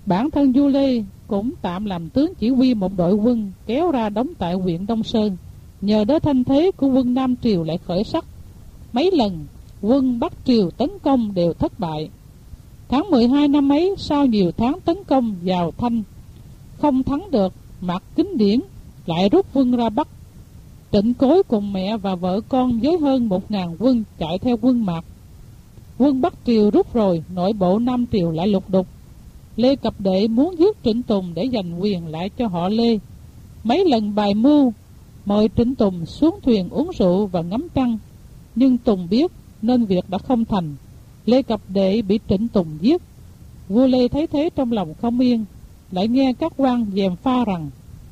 Bản thân vua Lê cũng tạm làm tướng chỉ huy một đội quân kéo ra đóng tại huyện Đông Sơn. Nhờ đó thanh thế của quân Nam Triều lại khởi sắc. Mấy lần quân Bắc Triều tấn công đều thất bại. Tháng 12 năm ấy, sau nhiều tháng tấn công vào Thanh không thắng được, Mạc Kính Điển lại rút quân ra Bắc. Trịnh Cối cùng mẹ và vợ con với hơn 1000 quân chạy theo quân Mạc. Quân Bắc Triều rút rồi, nội bộ Nam Triều lại lục đục. Lê Cập Đệ muốn giết Trịnh Tùng để giành quyền lại cho họ Lê. Mấy lần bài mưu mời Trịnh Tùng xuống thuyền uống rượu và ngắm trăng, nhưng Tùng biết nên việc đã không thành. Lê Cập Đệ bị Trịnh Tùng giết. Vua Lê thấy thế trong lòng không yên, lại nghe các quan gièm pha rằng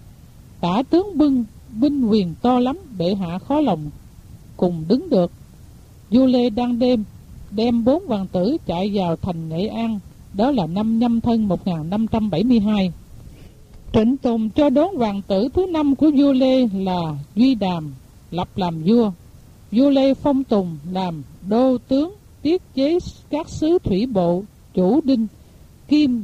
tả tướng binh quyền to lắm, bệ hạ khó lòng cùng đứng được. Vua Lê đang đem 4 hoàng tử chạy vào thành Nghệ An, đó là năm Nhâm Thân 1572. Trịnh Tùng cho đón hoàng tử thứ 5 của vua Lê là Duy Đàm lập làm vua. Vua Lê phong Tùng làm đô tướng, tiết chế các sứ thủy bộ, chủ đinh, kim,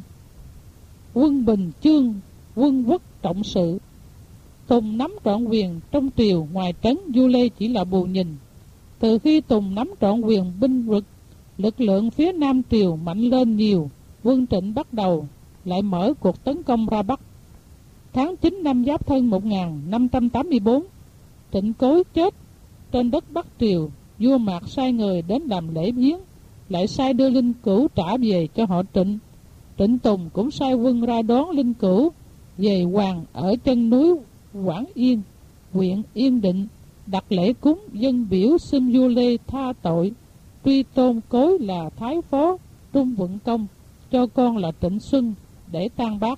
quân Bình Chương, quân quốc trọng sự. Tùng nắm trọn quyền trong triều, ngoài trấn vua Lê chỉ là bù nhìn. Từ khi Tùng nắm trọn quyền binh lực lượng phía Nam Triều mạnh lên nhiều, quân Trịnh bắt đầu lại mở cuộc tấn công ra Bắc. Tháng 9 năm Giáp Thân 1584, Trịnh Cối chết trên đất Bắc Triều. Vua Mạc sai người đến làm lễ viếng, lại sai đưa linh cữu trả về cho họ Trịnh. Trịnh Tùng cũng sai quân ra đón linh cữu về hoàng ở chân núi Quảng Yên, huyện Yên Định, đặt lễ cúng dân biểu xin vua Lê tha tội, truy tôn Cối là Thái Phó Trung Vận Công, cho con là Trịnh Xuân để tang bác.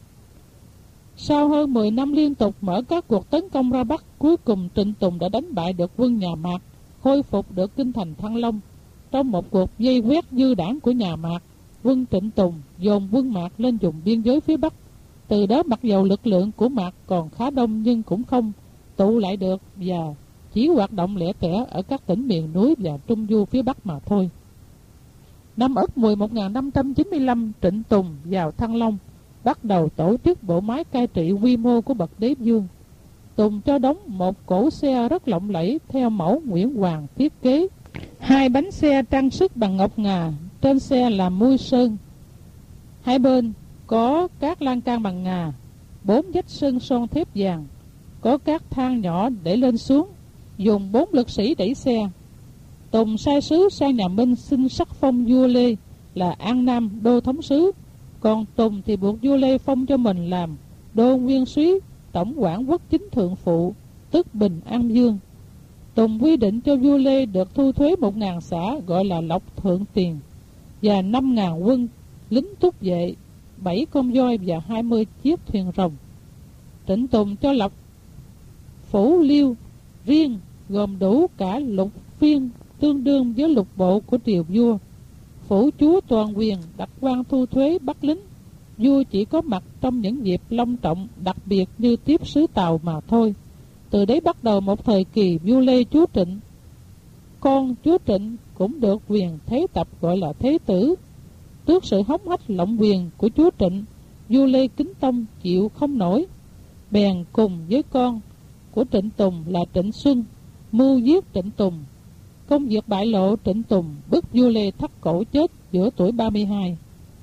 Sau hơn 10 năm liên tục mở các cuộc tấn công ra Bắc, cuối cùng Trịnh Tùng đã đánh bại được quân nhà Mạc, khôi phục được kinh thành Thăng Long. Trong một cuộc vây quét dư đảng của nhà Mạc, quân Trịnh Tùng dồn quân Mạc lên vùng biên giới phía Bắc. Từ đó mặc dầu lực lượng của Mạc còn khá đông nhưng cũng không tụ lại được và chỉ hoạt động lẻ tẻ ở các tỉnh miền núi và trung du phía Bắc mà thôi. Năm Ất Mùi 1595, Trịnh Tùng vào Thăng Long, bắt đầu tổ chức bộ máy cai trị quy mô của bậc đế vương. Tùng cho đóng một cỗ xe rất lộng lẫy theo mẫu Nguyễn Hoàng thiết kế. 2 bánh xe trang sức bằng ngọc ngà, trên xe là mui sơn. 2 bên có các lan can bằng ngà, 4 vách sơn son thép vàng, có các thang nhỏ để lên xuống, dùng 4 lực sĩ đẩy xe. Tùng sai sứ sang nhà Minh xin sắc phong vua Lê là An Nam đô thống sứ, còn Tùng thì buộc vua Lê phong cho mình làm đô nguyên soái, tổng quản quốc chính thượng phụ, tức Bình An Dương. Tùng quy định cho vua Lê được thu thuế 1000 xã gọi là lộc thượng tiền, và 5000 quân lính túc vệ, 7 con voi và 20 chiếc thuyền rồng. Trịnh Tùng cho lập phủ liêu riêng gồm đủ cả lục phiên, tương đương với lục bộ của triều vua. Phủ chúa toàn quyền đặt quan thu thuế bắt lính. Vua chỉ có mặt trong những dịp long trọng đặc biệt như tiếp sứ Tàu mà thôi. Từ đấy bắt đầu một thời kỳ vua Lê chúa Trịnh. Con chúa Trịnh cũng được quyền thế tập gọi là thế tử. Trước sự hống hách lộng quyền của chúa Trịnh, vua Lê Kính Tông chịu không nổi, bèn cùng với con của Trịnh Tùng là Trịnh Xuân mưu giết Trịnh Tùng. Công việc bại lộ, Trịnh Tùng bức vua Lê thắt cổ chết giữa tuổi 32.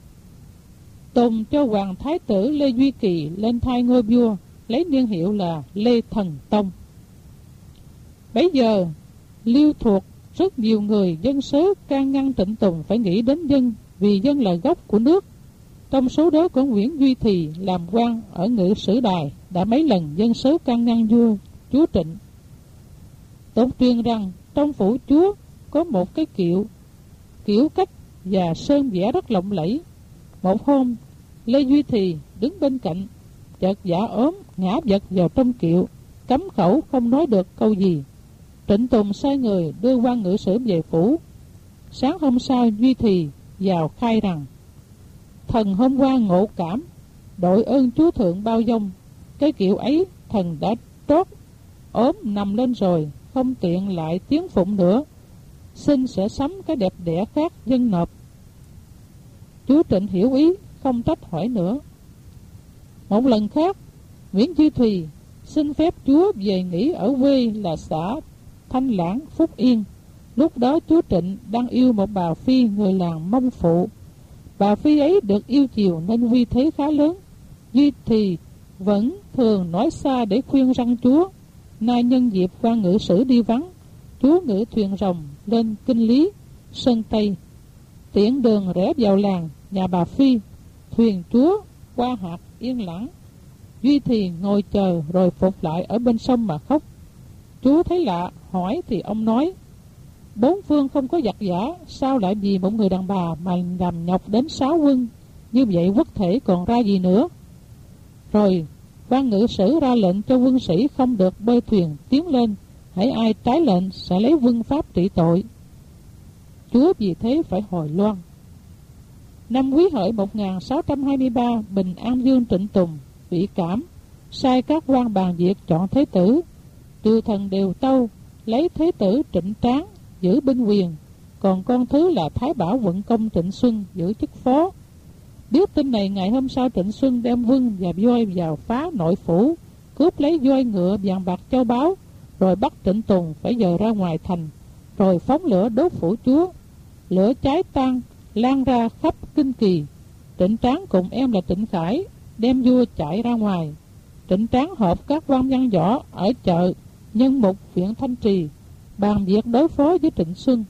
Tùng cho hoàng thái tử Lê Duy Kỳ lên thay ngôi vua, lấy niên hiệu là Lê Thần Tông. Bấy giờ Liêu thuộc rất nhiều người dân sớ can ngăn Trịnh Tùng phải nghĩ đến dân, vì dân là gốc của nước. Trong số đó có Nguyễn Duy Thì làm quan ở Ngự Sử Đài, đã mấy lần dân sớ can ngăn vua chúa Trịnh. Tụng truyền rằng trong phủ chúa có một cái kiểu cách và sơn vẽ rất lộng lẫy. Một hôm Lê Duy Thì đứng bên cạnh, chợt giả ốm ngã vật vào trong kiệu, cấm khẩu không nói được câu gì. Trịnh Tùng sai người đưa quan ngự sử về phủ. Sáng hôm sau Duy Thì vào khai rằng: thần hôm qua ngộ cảm, đội ơn chúa thượng bao dung. Cái kiệu ấy thần đã trót ốm nằm lên rồi, không tiện lại tiếng phụng nữa, xin sẽ sắm cái đẹp đẽ khác dân nộp. Chúa Trịnh hiểu ý, không trách hỏi nữa. Một lần khác, Nguyễn Duy Thùy xin phép chúa về nghỉ ở quê là xã Thanh Lãng, Phúc Yên. Lúc đó chúa Trịnh đang yêu một bà phi người làng Mông Phụ. Bà phi ấy được yêu chiều nên uy thế khá lớn. Duy Thùy vẫn thường nói xa để khuyên răn chúa. Nay nhân dịp quan ngự sử đi vắng, chúa ngự thuyền rồng lên Kinh Lý, Sơn Tây, tiện đường rẽ vào làng nhà bà phi. Thuyền chúa qua hạt yên lặng. Duy thì ngồi chờ rồi phục lại ở bên sông mà khóc. Chúa thấy lạ, hỏi thì ông nói: bốn phương không có giặc giả, sao lại vì một người đàn bà mà làm nhọc đến 6 quân? Như vậy quốc thể còn ra gì nữa? Rồi quan ngự sử ra lệnh cho quân sĩ không được bơi thuyền tiến lên, hãy ai trái lệnh sẽ lấy quân pháp trị tội. Chúa vì thế phải hồi loan. Năm Quý Hợi 1623, Bình An Vương Trịnh Tùng vị cảm sai các quan bàn việc chọn thế tử. Triều thần đều tâu lấy thế tử Trịnh Tráng giữ binh quyền, còn con thứ là Thái Bảo Quận Công Trịnh Xuân giữ chức phó. Biết tin này, ngày hôm sau Trịnh Xuân đem quân và voi vào phá nội phủ, cướp lấy voi ngựa vàng bạc châu báu, rồi bắt Trịnh Tùng phải dời ra ngoài thành, rồi phóng lửa đốt phủ chúa. Lửa cháy tan lan ra khắp Kinh Kỳ. Trịnh Tráng cùng em là Trịnh Khải đem vua chạy ra ngoài. Trịnh Tráng họp các quan văn võ ở chợ Nhân Mục, huyện Thanh Trì, bàn việc đối phó với Trịnh Xuân.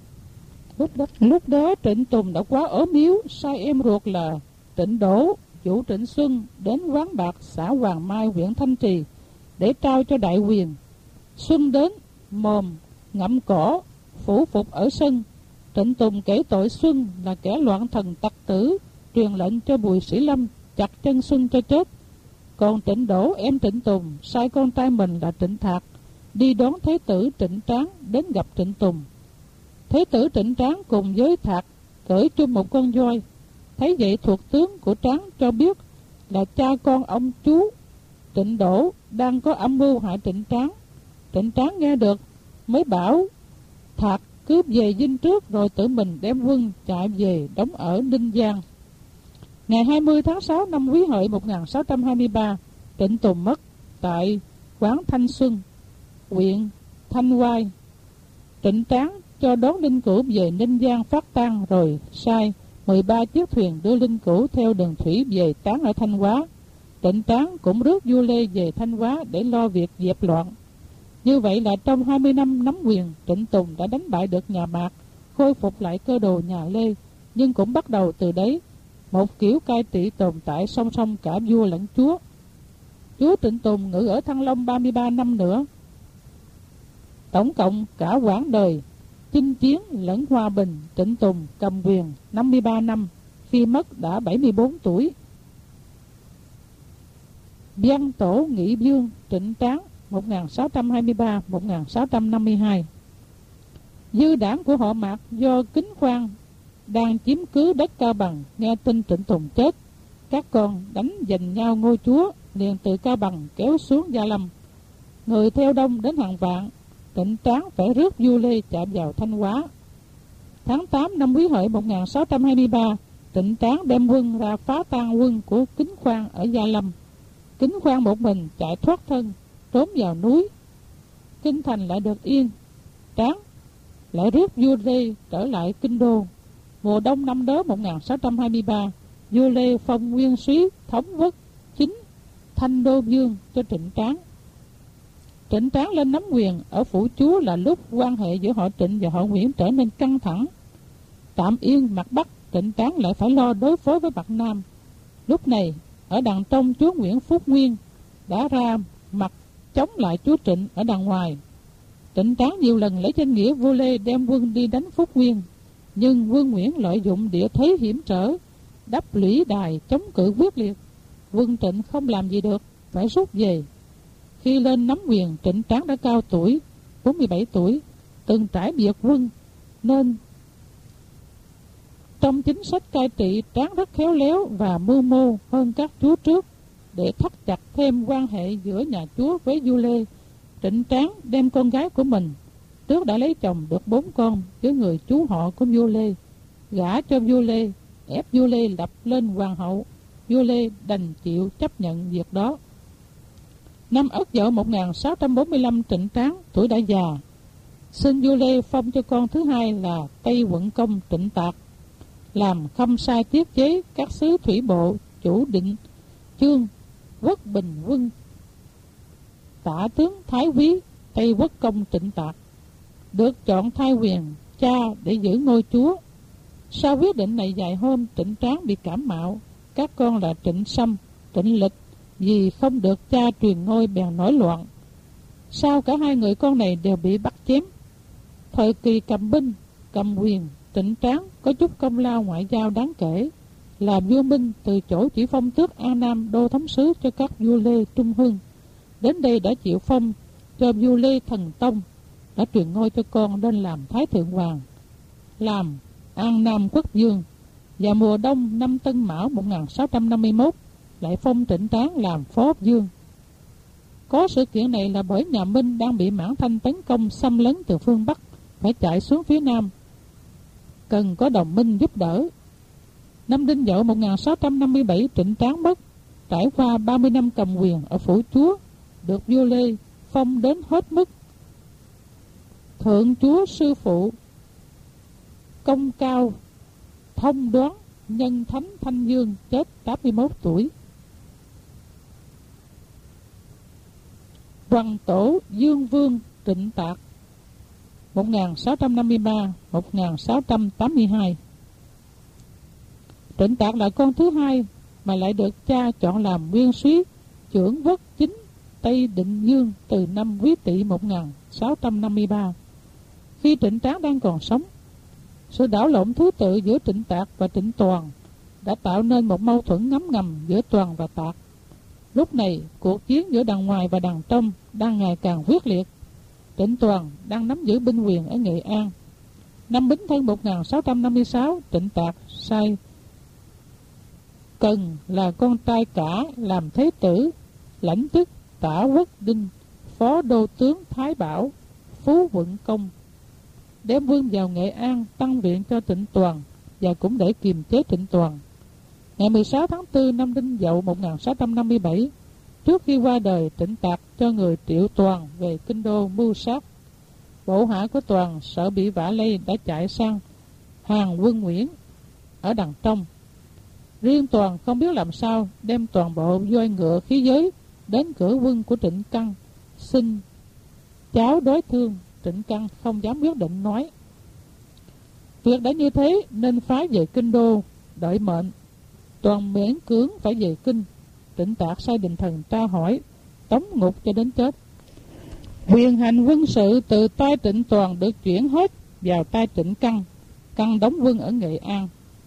Lúc đó Trịnh Tùng đã quá ốm yếu, sai em ruột là Trịnh Đỗ chủ Trịnh Xuân đến quán bạc xã Hoàng Mai, huyện Thanh Trì để trao cho đại quyền. Xuân đến mồm ngậm cỏ phủ phục ở sân. Trịnh Tùng kể tội Xuân là kẻ loạn thần tặc tử, truyền lệnh cho Bùi Sĩ Lâm chặt chân Xuân cho chết. Còn Trịnh Đỗ em Trịnh Tùng sai con trai mình là Trịnh Thạc đi đón thế tử Trịnh Tráng đến gặp Trịnh Tùng. Thế tử Trịnh Tráng cùng với Thạc cởi chung một con voi. Thấy vậy thuộc tướng của Tráng cho biết là cha con ông chú Trịnh Đỗ đang có âm mưu hại Trịnh Tráng. Trịnh Tráng nghe được mới bảo Thạc cướp về dinh trước, rồi tự mình đem quân chạy về đóng ở Ninh Giang. Ngày 20 tháng 6 năm Quý Hợi 1623, Trịnh Tùng mất tại quán Thanh Xuân, huyện Thanh Oai. Trịnh Tráng cho đón linh cữu về Ninh Giang phát tang, rồi sai 13 chiếc thuyền đưa linh cữu theo đường thủy về táng ở Thanh Hóa. Trịnh Tráng cũng rước vua Lê về Thanh Hóa để lo việc dẹp loạn. Như vậy là trong 20 năm nắm quyền, Trịnh Tùng đã đánh bại được nhà Mạc, khôi phục lại cơ đồ nhà Lê, nhưng cũng bắt đầu từ đấy một kiểu cai trị tồn tại song song cả vua lẫn chúa. Chúa Trịnh Tùng ngự ở Thăng Long 33 năm nữa. Tổng cộng cả quãng đời chinh chiến lẫn hòa bình, Trịnh Tùng cầm quyền 53 năm, khi mất đã 74 tuổi. Văn tổ Nghị Vương Trịnh Tráng 1623-1652. Dư đảng của họ Mạc do Kính Khoan đang chiếm cứ đất Cao Bằng nghe tin Trịnh Tùng chết, các con đánh giành nhau ngôi chúa, liền từ Cao Bằng kéo xuống Gia Lâm. Người theo đông đến hàng vạn. Trịnh Tráng phải rước vua Lê chạm vào Thanh Hóa. Tháng 8 năm Quý Hợi 1623, Trịnh Tráng đem quân ra phá tan quân của Kính Khoan ở Gia Lâm. Kính Khoan một mình chạy thoát thân, trốn vào núi. Kinh thành lại được yên. Tráng lại rước vua Lê trở lại kinh đô. Mùa đông năm đó 1623, vua Lê phong nguyên soái thống quốc chính Thanh Đô Vương cho Trịnh Tráng. Trịnh Tráng lên nắm quyền ở phủ chúa là lúc quan hệ giữa họ Trịnh và họ Nguyễn trở nên căng thẳng. Tạm yên mặt Bắc, Trịnh Tráng lại phải lo đối phó với mặt Nam. Lúc này ở đằng trong, chúa Nguyễn Phúc Nguyên đã ra mặt chống lại chúa Trịnh ở đằng ngoài. Trịnh Tráng nhiều lần lấy danh nghĩa vua Lê đem quân đi đánh Phúc Nguyên, nhưng quân Nguyễn lợi dụng địa thế hiểm trở, đắp lũy đài chống cự quyết liệt. Quân Trịnh không làm gì được, phải rút về. Khi lên nắm quyền, Trịnh Tráng đã cao tuổi, 47 tuổi, từng trải biệt quân, nên trong chính sách cai trị, Tráng rất khéo léo và mưu mô hơn các chúa trước. Để thắt chặt thêm quan hệ giữa nhà chúa với vua Lê, Trịnh Tráng đem con gái của mình, trước đã lấy chồng được 4 con với người chú họ của vua Lê, gả cho vua Lê, ép vua Lê lập lên hoàng hậu, vua Lê đành chịu chấp nhận việc đó. Năm Ất Dậu 1645, Trịnh Tráng tuổi đã già, xin vua Lê phong cho con thứ hai là Tây Quận Công Trịnh Tạc làm khâm sai tiết chế các sứ thủy bộ, chủ định chương Quốc Bình Quân, tả tướng Thái Úy Tây Quốc Công Trịnh Tạc được chọn thay quyền cha để giữ ngôi chúa. Sau quyết định này vài hôm, Trịnh Tráng bị cảm mạo. Các con là Trịnh Sâm, Trịnh Lịch vì không được cha truyền ngôi bèn nổi loạn. Sau cả hai người con này đều bị bắt chém. Thời kỳ cầm binh, cầm quyền, Trịnh Tráng có chút công lao ngoại giao đáng kể. Là vua Minh từ chỗ chỉ phong tước An Nam đô thống sứ cho các vua Lê Trung Hưng, đến đây đã chịu phong cho vua Lê Thần Tông, đã truyền ngôi cho con nên làm Thái Thượng Hoàng, làm An Nam Quốc Vương. Và mùa đông năm Tân Mão 1651 lại phong Trịnh Tráng làm Phó Vương. Có sự kiện này là bởi nhà Minh đang bị Mãn Thanh tấn công xâm lấn từ phương Bắc, phải chạy xuống phía Nam, cần có đồng minh giúp đỡ. Năm Đinh Dậu 1657, Trịnh Tráng mất. Trải qua 30 năm cầm quyền ở phủ chúa, được vua Lê phong đến hết mức thượng chúa sư phụ, công cao thông đoán, nhân thánh Thanh Dương, chết 81 tuổi. Hoàng tổ Dương Vương Trịnh Tạc 1653-1682. Trịnh Tạc là con thứ hai mà lại được cha chọn làm nguyên soái trưởng Quốc chính Tây Định Dương từ năm Quý Tỵ 1653. Khi Trịnh Tráng đang còn sống, sự đảo lộn thứ tự giữa Trịnh Tạc và Trịnh Toàn đã tạo nên một mâu thuẫn ngấm ngầm giữa Toàn và Tạc. Lúc này, cuộc chiến giữa đằng ngoài và đằng trong đang ngày càng quyết liệt. Trịnh Toàn đang nắm giữ binh quyền ở Nghệ An. Năm Bính Thân 1656, Trịnh Tạc sai Cần là con trai cả làm thế tử, lãnh chức Tả Quốc Đinh, phó đô tướng Thái Bảo, Phú Quận Công, đem quân vào Nghệ An tăng viện cho Trịnh Toàn và cũng để kiềm chế Trịnh Toàn. Ngày 16 tháng 4 năm Đinh Dậu 1657, trước khi qua đời, Trịnh Tạc cho người triệu Toàn về kinh đô mưu sát. Bộ hạ của Toàn sợ bị vạ lây đã chạy sang hàng quân Nguyễn ở đằng trong. Riêng Toàn không biết làm sao, đem toàn bộ voi ngựa khí giới đến cửa quân của Trịnh Căn, xin cháu đối thương. Trịnh Căn không dám quyết định nói. Việc đã như thế nên phái về kinh đô đợi mệnh. Toàn miễn cưỡng phải về kinh. Trịnh Tạc sai đình thần tra hỏi, tống ngục cho đến chết. Quyền hành quân sự từ tay Trịnh Toàn được chuyển hết vào tay Trịnh Căn. Căn đóng quân ở Nghệ An.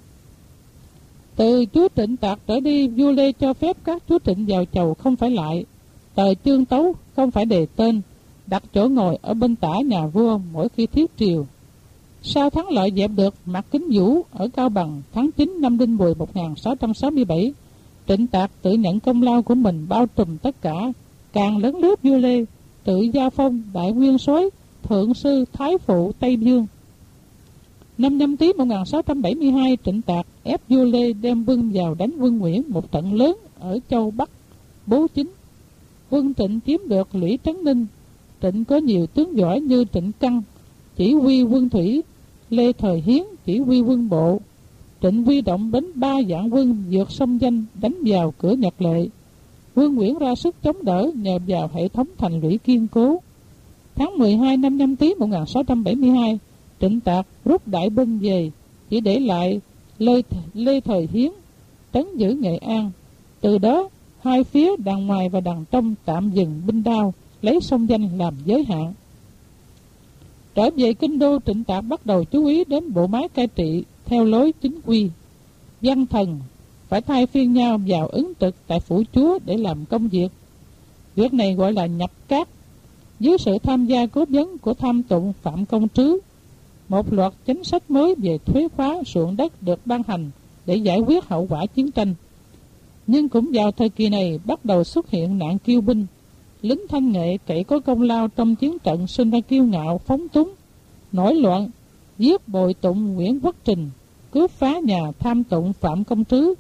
Từ chúa Trịnh Tạc trở đi, vua Lê cho phép các chúa Trịnh vào chầu không phải lại. Tờ chương tấu không phải đề tên, đặt chỗ ngồi ở bên tả nhà vua mỗi khi thiết triều. Sau thắng lợi dẹp được Mạc Kính Vũ ở Cao Bằng tháng 9 năm Đinh Mùi 1667, Trịnh Tạc tự nhận công lao của mình bao trùm tất cả, càng lấn lướt vua Lê, tự giao phong đại nguyên soái thượng sư Thái Phụ Tây Dương. Năm Nhâm Tý 1672, Trịnh Tạc ép vua Lê đem quân vào đánh quân Nguyễn một trận lớn ở châu Bắc Bố Chính. Quân Trịnh chiếm được Lũy Trấn Ninh. Trịnh có nhiều tướng giỏi như Trịnh Căn chỉ huy quân thủy, Lê Thời Hiến chỉ huy quân bộ. Trịnh huy động đến 3 vạn quân vượt sông Danh đánh vào cửa Nhật Lệ. Quân Nguyễn ra sức chống đỡ nhờ vào hệ thống thành lũy kiên cố. Tháng 12 năm Nhâm Tý 1672, Trịnh Tạc rút đại binh về, chỉ để lại Lê Thời Hiến trấn giữ Nghệ An. Từ đó, hai phía đằng ngoài và đằng trong tạm dừng binh đao, lấy sông Danh làm giới hạn. Trở về kinh đô, Trịnh Tạc bắt đầu chú ý đến bộ máy cai trị theo lối chính quy. Văn thần phải thay phiên nhau vào ứng trực tại phủ chúa để làm công việc. Việc này gọi là nhập cát, dưới sự tham gia cố vấn của tham tụng Phạm Công Trứ. Một loạt chính sách mới về thuế khóa ruộng đất được ban hành để giải quyết hậu quả chiến tranh. Nhưng cũng vào thời kỳ này bắt đầu xuất hiện nạn kiêu binh. Lính Thanh Nghệ kể có công lao trong chiến trận sinh ra kiêu ngạo phóng túng, nổi loạn, giết bồi tụng Nguyễn Quốc Trình, cướp phá nhà tham tụng Phạm Công Trứ,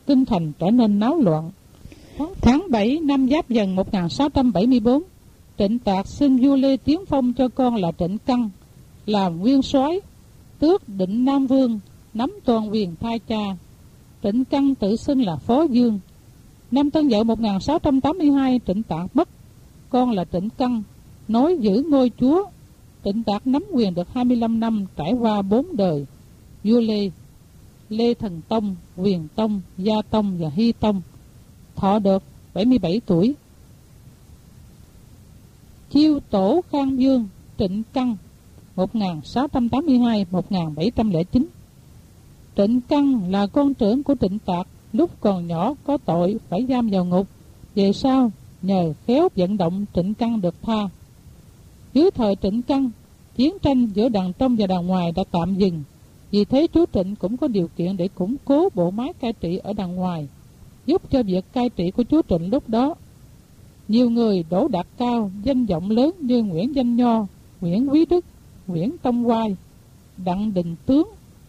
kinh thành trở nên náo loạn. Tháng 7 năm Giáp Dần 1674, Trịnh Tạc xin vua Lê tiến phong cho con là Trịnh Căn làm nguyên soái, tước Định Nam Vương, nắm toàn quyền thay cha. Trịnh Căn tự xưng là Phó Dương. Năm Tân Dậu 1682, Trịnh Tạc mất, con là Trịnh Căn nối giữ ngôi chúa. Trịnh Tạc nắm quyền được 25 năm, trải qua 4 đời vua Lê: Lê Thần Tông, Quyền Tông, Gia Tông và Hy Tông. Thọ được 77 tuổi. Chiêu tổ Khang Vương Trịnh Căn 1682-1709. Trịnh Căn là con trưởng của Trịnh Tạc, lúc còn nhỏ có tội phải giam vào ngục, về sau nhờ khéo vận động Trịnh Căn được tha. Dưới thời Trịnh Căn, chiến tranh giữa đàn trong và đàn ngoài đã tạm dừng, vì thế chúa Trịnh cũng có điều kiện để củng cố bộ máy cai trị ở đàn ngoài, giúp cho việc cai trị của chúa Trịnh lúc đó. Nhiều người đỗ đạt cao, danh vọng lớn như Nguyễn Danh Nho, Nguyễn Quý Đức, Nguyễn Tông Quai, Đặng Đình Tướng.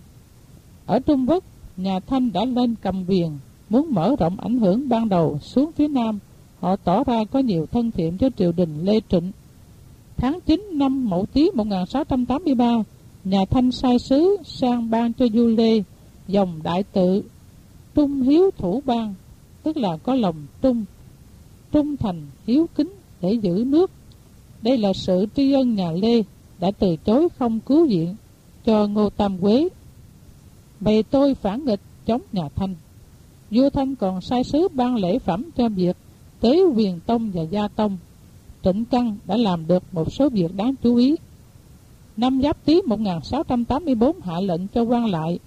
Ở Trung Quốc, nhà Thanh đã lên cầm quyền, muốn mở rộng ảnh hưởng ban đầu xuống phía Nam. Họ tỏ ra có nhiều thân thiện cho triều đình Lê Trịnh. Tháng 9 năm Mậu Tý 1683, nhà Thanh sai sứ sang ban cho vua Lê dòng đại tự trung hiếu thủ ban, tức là có lòng trung thành hiếu kính để giữ nước. Đây là sự tri ân nhà Lê đã từ chối không cứu viện cho Ngô Tam Quế, bày tôi phản nghịch chống nhà Thanh. Vua Thanh còn sai sứ ban lễ phẩm cho việc tế Quyền Tông và Gia Tông. Trịnh Căn đã làm được một số việc đáng chú ý. Năm Giáp Tý 1684 hạ lệnh cho quan lại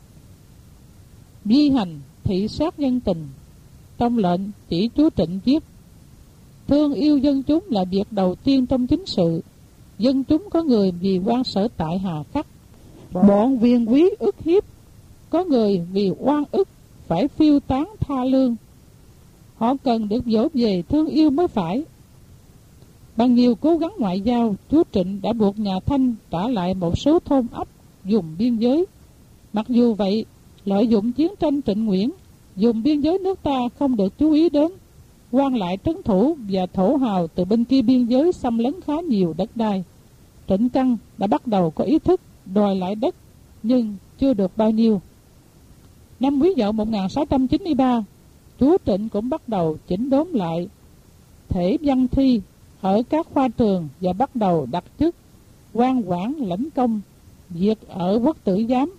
vi hành thị sát nhân tình. Trong lệnh chỉ chúa Trịnh viết: thương yêu dân chúng là việc đầu tiên trong chính sự. Dân chúng có người vì quan sở tại hà khắc, bọn viên quý ức hiếp; có người vì oan ức phải phiêu tán tha lương. Họ cần được dỗ về thương yêu mới phải. Bằng nhiều cố gắng ngoại giao, chúa Trịnh đã buộc nhà Thanh trả lại một số thôn ấp vùng biên giới. Mặc dù vậy, lợi dụng chiến tranh Trịnh Nguyễn, vùng biên giới nước ta không được chú ý đến. Quan lại trấn thủ và thổ hào từ bên kia biên giới xâm lấn khá nhiều đất đai. Trịnh Căn đã bắt đầu có ý thức đòi lại đất, nhưng chưa được bao nhiêu. Năm Quý Dậu 1693, chúa Trịnh cũng bắt đầu chỉnh đốn lại thể văn thi ở các khoa trường và bắt đầu đặt chức quan quản lãnh công, việc ở quốc tử giám,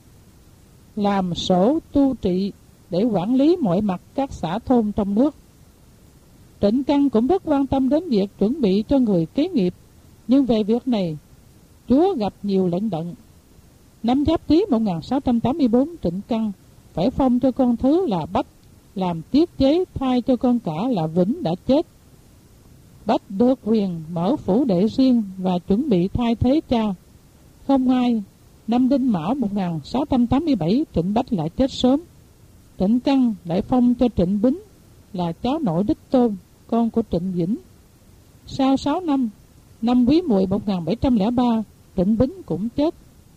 làm sổ tu trị để quản lý mọi mặt các xã thôn trong nước. Trịnh Căn cũng rất quan tâm đến việc chuẩn bị cho người kế nghiệp, nhưng về việc này chúa gặp nhiều lận đận. Năm Giáp Tý 1684, Trịnh Căn phải phong cho con thứ là Bách làm tiết chế thay cho con cả là Vĩnh đã chết. Bách được quyền mở phủ đệ riêng và chuẩn bị thay thế cha. Không ai, năm Đinh Mão 1687, Trịnh Bách lại chết sớm. Trịnh Căn lại phong cho Trịnh Bính là cháu nội đích tôn, con của Trịnh Vĩnh. Sau 6 năm, năm Quý Mùi 1703, Trịnh Bính cũng chết.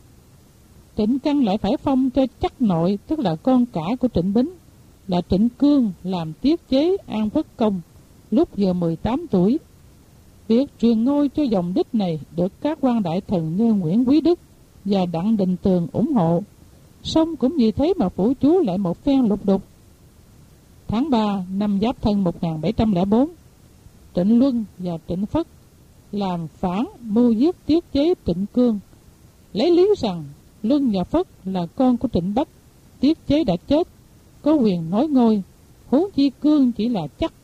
Trịnh Căn lại phải phong cho chắc nội, tức là con cả của Trịnh Bính, là Trịnh Cương làm tiết chế An Phất Công lúc vừa 18 tuổi. Việc truyền ngôi cho dòng đích này được các quan đại thần như Nguyễn Quý Đức và Đặng Đình Tường ủng hộ. Song cũng vì thế mà phủ chúa lại một phen lục đục. Tháng 3 năm Giáp Thân 1704, Trịnh Luân và Trịnh Phất làm phản mưu giết tiết chế Trịnh Cương, lấy lý rằng Luân và Phất là con của Trịnh Bách, tiết chế đã chết, có quyền nối ngôi, huống chi Cương chỉ là chắc.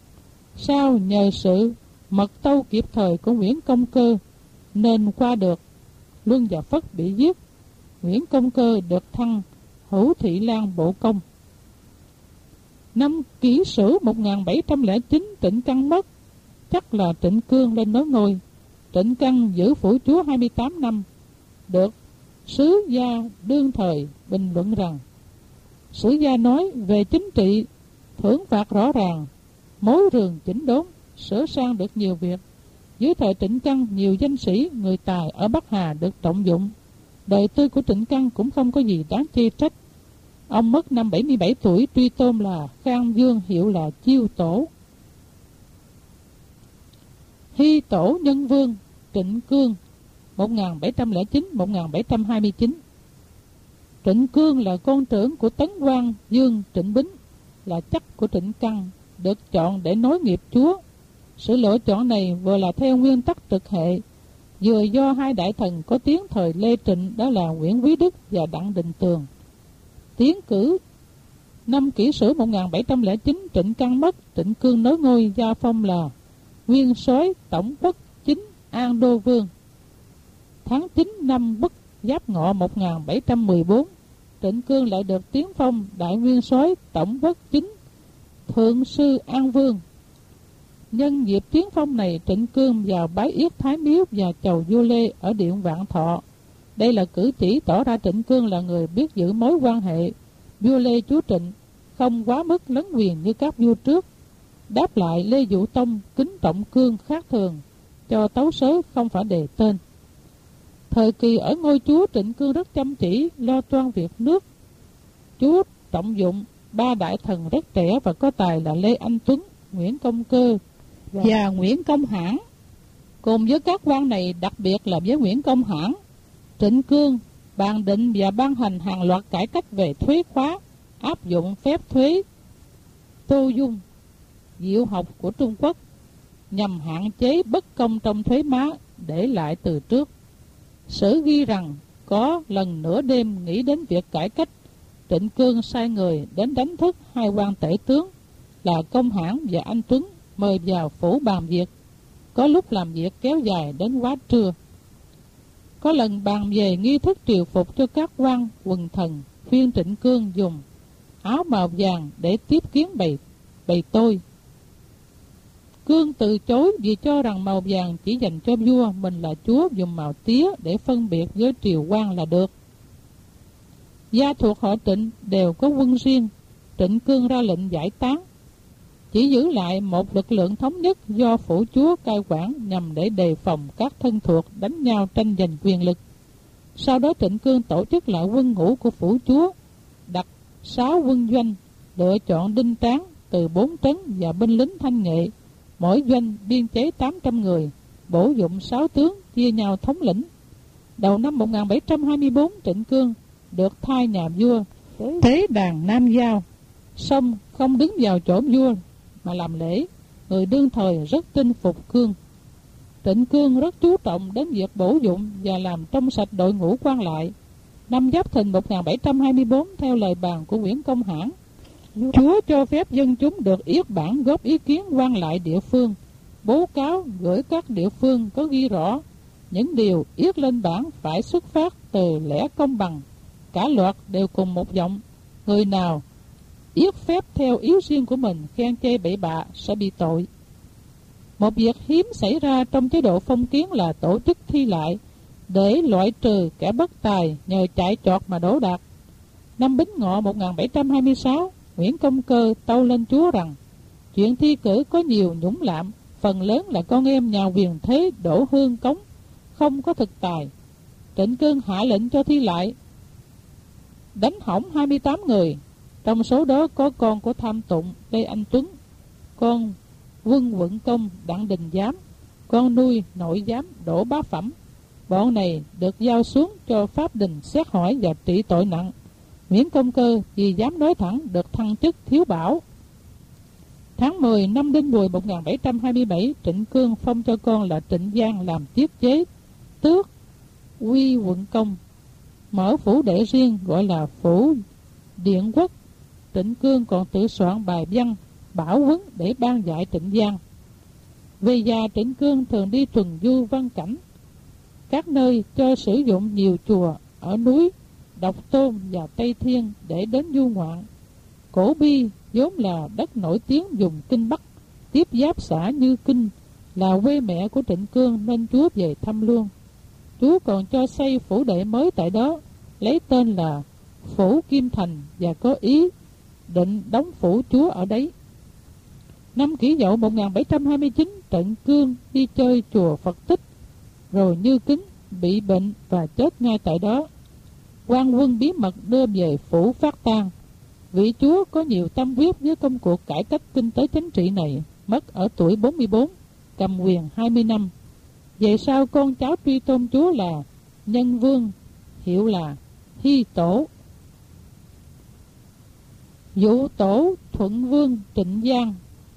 Sau nhờ sự mật tâu kịp thời của Nguyễn Công Cơ nên qua được, Luân và Phất bị giết. Nguyễn Công Cơ được thăng Hữu Thị Lang Bộ Công. Năm Kỷ Sửu 1709, Trịnh Căn mất, chắc là Trịnh Cương lên nối ngôi. Trịnh Căn giữ phủ chúa 28 năm, được sứ gia đương thời bình luận rằng: sử gia nói về chính trị, thưởng phạt rõ ràng, mối rường chỉnh đốn, sửa sang được nhiều việc. Dưới thời Trịnh Căn, nhiều danh sĩ, người tài ở Bắc Hà được trọng dụng. Đời tư của Trịnh Căn cũng không có gì đáng chê trách. Ông mất năm 77 tuổi, truy tôn là Khang Dương, hiệu là Chiêu Tổ. Hy Tổ Nhân Vương Trịnh Cương 1709-1729. Trịnh Cương là con trưởng của Tấn Quang Dương Trịnh Bính, là chắc của Trịnh Căn, được chọn để nối nghiệp chúa. Sự lựa chọn này vừa là theo nguyên tắc trực hệ, vừa do hai đại thần có tiếng thời Lê Trịnh, đó là Nguyễn Quý Đức và Đặng Đình Tường. Tiến cử năm Kỷ Sửu 1709, Trịnh Căn mất, Trịnh Cương nối ngôi, gia phong là nguyên soái tổng quốc chính An Đô Vương. Tháng 9 năm Bất Giáp Ngọ 1714, Trịnh Cương lại được tiến phong đại nguyên soái tổng quốc chính Thượng sư An Vương. Nhân dịp tiến phong này, Trịnh Cương vào bái yết Thái Miếu và chầu vua Lê ở điện Vạn Thọ. Đây là cử chỉ tỏ ra Trịnh Cương là người biết giữ mối quan hệ vua Lê chúa Trịnh, không quá mức lấn quyền như các vua trước. Đáp lại, Lê Dụ Tông kính trọng Cương khác thường, cho tấu sớ không phải đề tên. Thời kỳ ở ngôi chúa, Trịnh Cương rất chăm chỉ lo toan việc nước. Chúa trọng dụng ba đại thần rất trẻ và có tài là Lê Anh Tuấn, Nguyễn Công Cơ và Nguyễn Công Hãn. Cùng với các quan này, đặc biệt là với Nguyễn Công Hãn, Trịnh Cương bàn định và ban hành hàng loạt cải cách về thuế khóa, áp dụng phép thuế Tô Dung, diệu học của Trung Quốc, nhằm hạn chế bất công trong thuế má để lại từ trước. Sử ghi rằng có lần nửa đêm nghĩ đến việc cải cách, Trịnh Cương sai người đến đánh thức hai quan tể tướng là Công Hãn và Anh Tuấn, mời vào phủ bàn việc. Có lúc làm việc kéo dài đến quá trưa. Có lần bàn về nghi thức triều phục cho các quan quần thần, khuyên Trịnh Cương dùng áo màu vàng để tiếp kiến bày tôi. Cương từ chối vì cho rằng màu vàng chỉ dành cho vua, mình là chúa dùng màu tía để phân biệt với triều quan là được. Gia thuộc họ Trịnh đều có quân riêng, Trịnh Cương ra lệnh giải tán, chỉ giữ lại một lực lượng thống nhất do phủ chúa cai quản nhằm để đề phòng các thân thuộc đánh nhau tranh giành quyền lực. Sau đó Trịnh Cương tổ chức lại quân ngũ của phủ chúa, đặt 6 quân doanh, lựa chọn đinh tráng từ 4 trấn và binh lính thanh nghệ, mỗi doanh biên chế 800 người, bổ dụng 6 tướng chia nhau thống lĩnh. Đầu năm 1724, Trịnh Cương được thay nhà vua tế đàn Nam Giao, song không đứng vào chỗ vua mà làm lễ. Người đương thời rất tin phục Cương. Trịnh Cương rất chú trọng đến việc bổ dụng và làm trong sạch đội ngũ quan lại. Năm Giáp Thìn 1724, theo lời bàn của Nguyễn Công Hãn, chúa cho phép dân chúng được yết bản góp ý kiến quan lại địa phương, bố cáo gửi các địa phương có ghi rõ những điều yết lên bản phải xuất phát từ lẽ công bằng, cả loạt đều cùng một giọng. Người nào yết phép theo ý riêng của mình khen chê bậy bạ sẽ bị tội. Một việc hiếm xảy ra trong chế độ phong kiến là tổ chức thi lại để loại trừ kẻ bất tài nhờ chạy chọt mà đỗ đạt. Năm Bính Ngọ 1726, Nguyễn Công Cơ tâu lên chúa rằng chuyện thi cử có nhiều nhũng lạm, phần lớn là con em nhà quyền thế đổ hương cống, không có thực tài. Trịnh Cương hạ lệnh cho thi lại, đánh hỏng 28 người, trong số đó có con của tham tụng Lê Anh Tuấn, con Quân Quận Công Đặng Đình Giám, con nuôi nội giám Đỗ Bá Phẩm. Bọn này được giao xuống cho pháp đình xét hỏi và trị tội nặng. Nguyễn Công Cơ vì dám nói thẳng được thăng chức thiếu bảo. Tháng 10 năm Đinh Mùi 1727, Trịnh Cương phong cho con là Trịnh Giang làm tiết chế tước Quy Quận Công, mở phủ đệ riêng gọi là phủ Điện Quốc. Trịnh Cương còn tự soạn bài văn bảo huấn để ban dạy Trịnh Giang. Về già, Trịnh Cương thường đi tuần du văn cảnh các nơi, cho sử dụng nhiều chùa ở núi Độc Tôn và Tây Thiên để đến du ngoạn. Cổ Bi vốn là đất nổi tiếng vùng Kinh Bắc, tiếp giáp xã Như Kinh, là quê mẹ của Trịnh Cương nên chúa về thăm luôn. Chúa còn cho xây phủ đệ mới tại đó, lấy tên là Phủ Kim Thành và có ý định đóng phủ chúa ở đấy. Năm Kỷ Dậu 1729, Trịnh Cương đi chơi chùa Phật Tích, rồi Như Kính bị bệnh và chết ngay tại đó. Quan quân bí mật đưa về phủ phát tang. Vị chúa có nhiều tâm huyết với công cuộc cải cách kinh tế chính trị này, mất ở tuổi 44, cầm quyền 20 năm. Về sau con cháu truy tôn chúa là Nhân Vương, hiệu là Hy Tổ. Dụ Tổ Thuận Vương Trịnh Giang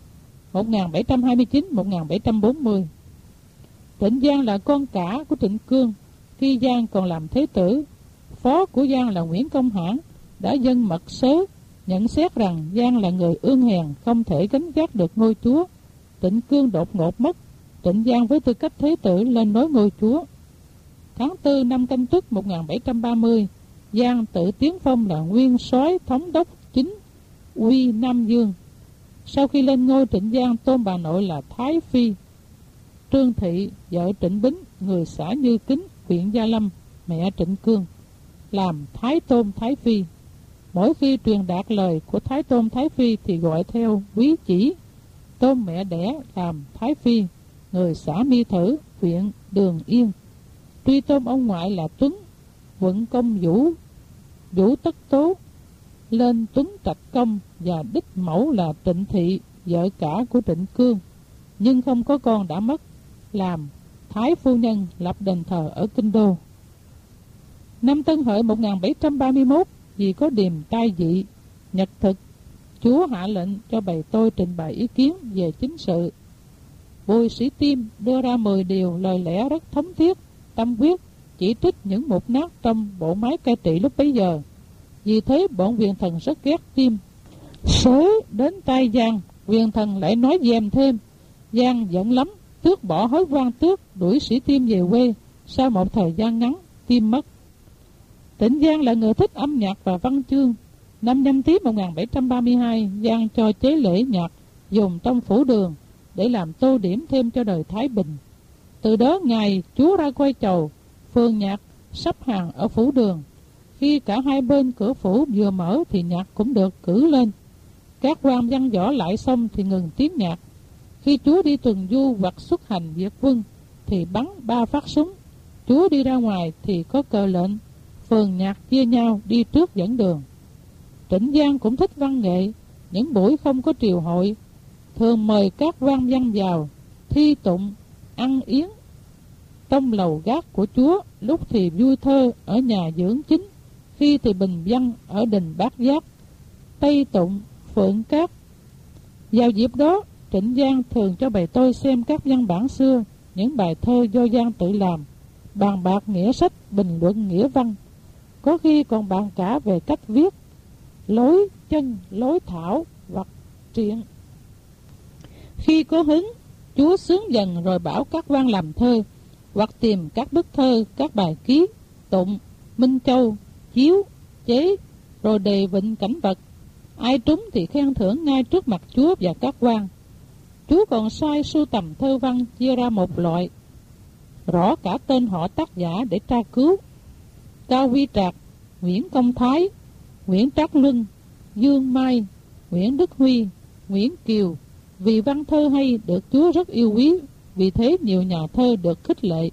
1729-1740. Trịnh Giang là con cả của Trịnh Cương khi Giang còn làm thế tử. Phó của Giang là Nguyễn Công Hãn đã dâng mật sớ nhận xét rằng Giang là người ương hèn, không thể gánh vác được ngôi chúa. Trịnh Cương đột ngột mất, Trịnh Giang với tư cách thế tử lên nối ngôi chúa. Tháng 4 năm Canh Tuất 1730, Giang tự tiến phong là nguyên soái thống đốc chính uy Nam Dương. Sau khi lên ngôi, Trịnh Giang tôn bà nội là Thái Phi Trương Thị, vợ Trịnh Bính, người xã Như Kính, huyện Gia Lâm, mẹ Trịnh Cương, làm Thái Tôn Thái Phi. Mỗi khi truyền đạt lời của Thái Tôn Thái Phi thì gọi theo quý chỉ, tôn mẹ đẻ làm Thái Phi, người xã Mi Thử, huyện Đường Yên. Truy tôn ông ngoại là Tuấn, quận Công Vũ Tất Tố, lên Tuấn Trạch Công, và đích mẫu là Trịnh Thị, vợ cả của Trịnh Cương, nhưng không có con đã mất, làm Thái Phu Nhân, lập đền thờ ở Kinh Đô. Năm Tân Hợi 1731, vì có điềm tai dị, nhật thực, chúa hạ lệnh cho bầy tôi trình bày ý kiến về chính sự. Bùi Sĩ Tiêm đưa ra 10 điều lời lẽ rất thống thiết, tâm huyết, chỉ trích những mục nát trong bộ máy cai trị lúc bấy giờ. Vì thế bọn quyền thần rất ghét Tiêm. Sớ đến tai Giang, quyền thần lại nói dèm thêm. Giang giận lắm, tước bỏ hối quan tước, đuổi Sĩ Tiêm về quê. Sau một thời gian ngắn, Tiêm mất. Trịnh Giang là người thích âm nhạc và văn chương. Năm Nhâm Tý 1732, Giang cho chế lễ nhạc dùng trong phủ đường để làm tô điểm thêm cho đời Thái Bình. Từ đó ngày chúa ra quay chầu, phường nhạc sắp hàng ở phủ đường. Khi cả hai bên cửa phủ vừa mở thì nhạc cũng được cử lên. Các quan văn võ lại xong thì ngừng tiếng nhạc. Khi chúa đi tuần du hoặc xuất hành việc quân thì bắn 3 phát súng. Chúa đi ra ngoài thì có cờ lệnh, phường nhạc chia nhau đi trước dẫn đường. Trịnh Giang cũng thích văn nghệ. Những buổi không có triều hội, thường mời các quan văn vào thi tụng, ăn yến trong lầu gác của chúa, lúc thì vui thơ ở nhà dưỡng chính, khi thì bình văn ở đình Bát Giác, Tây Tụng, Phượng Cát. Vào dịp đó, Trịnh Giang thường cho bầy tôi xem các văn bản xưa, những bài thơ do Giang tự làm, bàn bạc nghĩa sách, bình luận nghĩa văn. Có khi còn bàn cả về cách viết, lối chân, lối thảo hoặc truyện. Khi có hứng, chúa sướng dần rồi bảo các quan làm thơ, hoặc tìm các bức thơ, các bài ký, tụng, minh châu, chiếu, chế, rồi đề vịnh cảnh vật. Ai trúng thì khen thưởng ngay trước mặt chúa và các quan. Chúa còn sai sưu tầm thơ văn chia ra một loại, rõ cả tên họ tác giả để tra cứu. Cao Huy Trạc, Nguyễn Công Thái, Nguyễn Trác Luân, Dương Mai, Nguyễn Đức Huy, Nguyễn Kiều. Vì văn thơ hay được chúa rất yêu quý, vì thế nhiều nhà thơ được khích lệ.